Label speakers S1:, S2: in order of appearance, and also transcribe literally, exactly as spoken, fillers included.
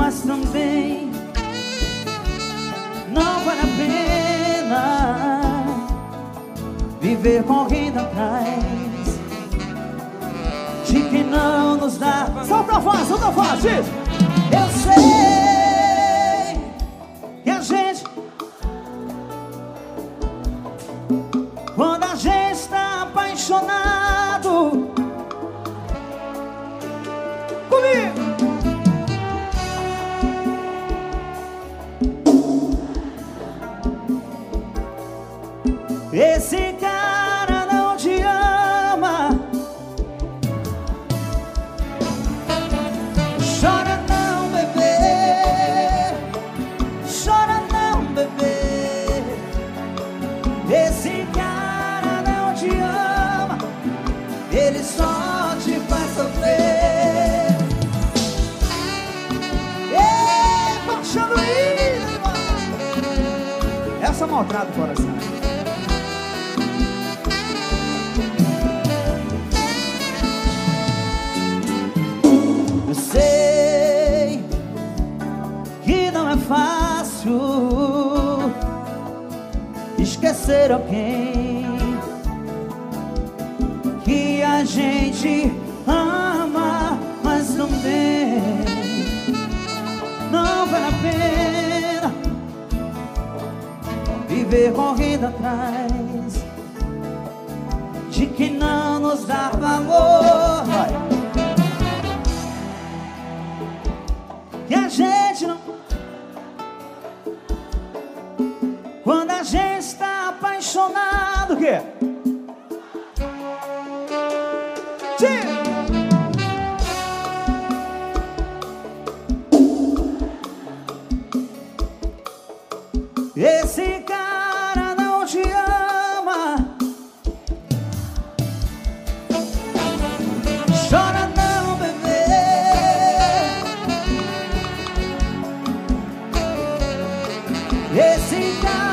S1: mas também não vale a pena viver correndo atrás de quem não nos dá. Solta a voz, solta a voz, diz. Eu sei que a gente, quando a gente está apaixonado, comigo, esse cara não te ama. Chora não, bebê, chora não, bebê. Esse cara não te ama, ele só te faz sofrer. Ei, baixando isso, essa maltrata o coração. Eu sei que não é fácil esquecer alguém que a gente ama, mas também não vale a pena viver correndo atrás de quem não nos dá valor. Vai. Que a gente não... Quando a gente está apaixonado, o quê? Sim. Esse cara não te ama. Chora não, bebê. Esse cara